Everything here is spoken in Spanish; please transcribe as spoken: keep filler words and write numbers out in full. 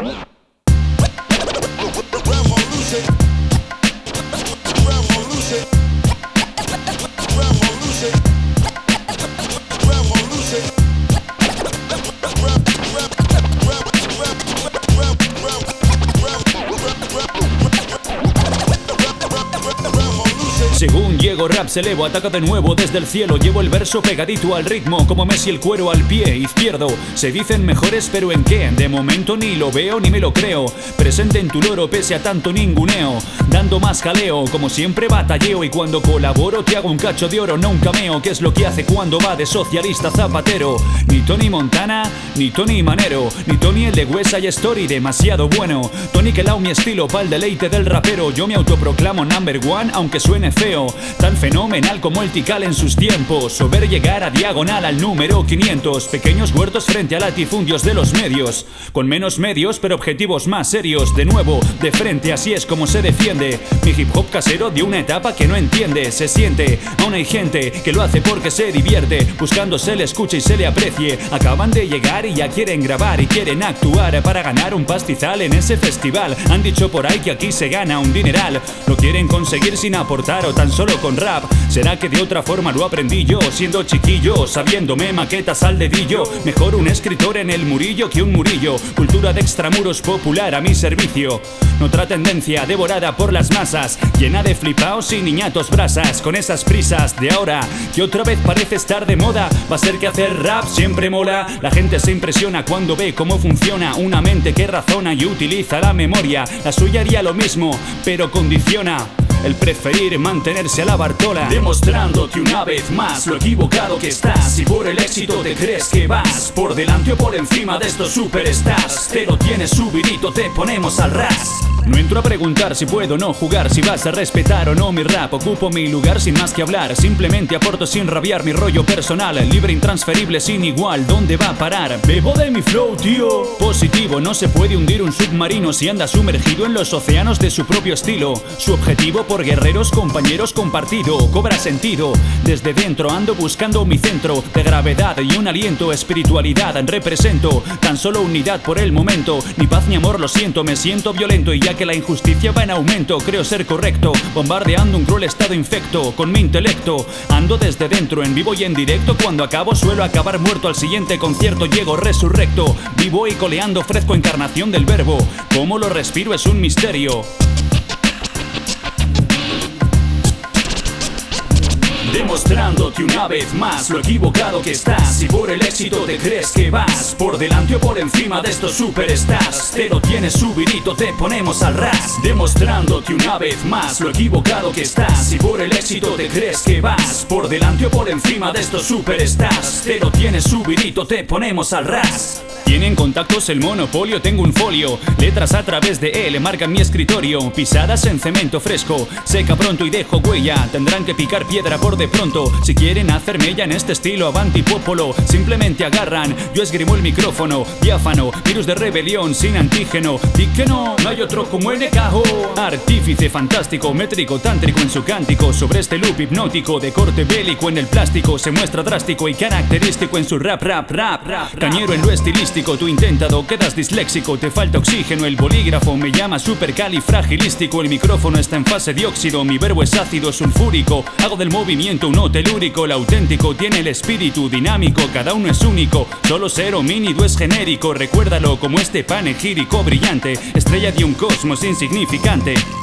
Según llego, rap se elevo, ataca de nuevo desde el cielo. Llevo el verso pegadito al ritmo, como Messi el cuero al pie izquierdo. Se dicen mejores, pero ¿en qué? De momento ni lo veo ni me lo creo. Presente en tu loro pese a tanto ninguneo, dando más jaleo, como siempre batalleo. Y cuando colaboro te hago un cacho de oro, no un cameo. Que es lo que hace cuando va de socialista zapatero. Ni Tony Montana, ni Tony Manero, ni Tony el de West Side Story, demasiado bueno. Tony que lau mi estilo pa'l deleite del rapero. Yo me autoproclamo number one, aunque suene feo. Tan fenomenal como el Tikal en sus tiempos, o ver llegar a diagonal al número quinientos. Pequeños huertos frente a latifundios de los medios, con menos medios pero objetivos más serios. De nuevo, de frente, así es como se defiende mi hip hop casero de una etapa que no entiende. Se siente, aún hay gente que lo hace porque se divierte, buscando se le escuche y se le aprecie. Acaban de llegar y ya quieren grabar y quieren actuar para ganar un pastizal en ese festival. Han dicho por ahí que aquí se gana un dineral. Lo quieren conseguir sin aportar o tan solo con rap. ¿Será que de otra forma lo aprendí yo, siendo chiquillo, sabiéndome maquetas al dedillo? Mejor un escritor en el murillo que un murillo. Cultura de extramuros popular a mi servicio. Otra tendencia devorada por las masas, llena de flipaos y niñatos brasas. Con esas prisas de ahora que otra vez parece estar de moda, va a ser que hacer rap siempre mola. La gente se impresiona cuando ve cómo funciona una mente que razona y utiliza la memoria. La suya haría lo mismo, pero condiciona el preferir mantenerse a la Bartola, demostrándote una vez más lo equivocado que estás. Si por el éxito te crees que vas por delante o por encima de estos superstars, te lo tienes subidito, te ponemos al ras. No entro a preguntar si puedo o no jugar, si vas a respetar o no mi rap. Ocupo mi lugar sin más que hablar, simplemente aporto sin rabiar mi rollo personal. Libre, intransferible, sin igual, ¿dónde va a parar? Bebo de mi flow, tío. Positivo, no se puede hundir un submarino si anda sumergido en los océanos de su propio estilo. Su objetivo por guerreros, compañeros compartido, cobra sentido. Desde dentro ando buscando mi centro de gravedad y un aliento, espiritualidad represento. Tan solo unidad por el momento, ni paz ni amor lo siento, me siento violento. Y ya que la injusticia va en aumento, creo ser correcto, bombardeando un cruel estado infecto con mi intelecto. Ando desde dentro, en vivo y en directo. Cuando acabo suelo acabar muerto, al siguiente concierto llego resurrecto. Vivo y coleando, fresco, encarnación del verbo. Cómo lo respiro es un misterio. Demostrándote una vez más lo equivocado que estás. Si por el éxito te crees que vas por delante o por encima de estos superstars, te lo tienes subidito, te ponemos al ras. Demostrándote una vez más lo equivocado que estás. Si por el éxito te crees que vas por delante o por encima de estos superstars, te lo tienes subidito, te ponemos al ras. Tienen contactos el monopolio, tengo un folio. Letras a través de él marcan mi escritorio. Pisadas en cemento fresco, seca pronto y dejo huella. Tendrán que picar piedra por de pronto si quieren hacer mella en este estilo avanti popolo. Simplemente agarran, yo esgrimo el micrófono. Diáfano, virus de rebelión sin antígeno. Di que no, no hay otro como el Necajo. Artífice fantástico, métrico, tántrico en su cántico. Sobre este loop hipnótico de corte bélico en el plástico, se muestra drástico y característico en su rap, rap, rap, rap. Cañero en lo estilístico, tú intentado, quedas disléxico, te falta oxígeno. El bolígrafo me llama supercalifragilístico. El micrófono está en fase de óxido, mi verbo es ácido sulfúrico. Hago del movimiento un no telúrico, el auténtico tiene el espíritu dinámico. Cada uno es único, solo ser homínido es genérico. Recuérdalo como este panegírico brillante, estrella de un cosmos insignificante.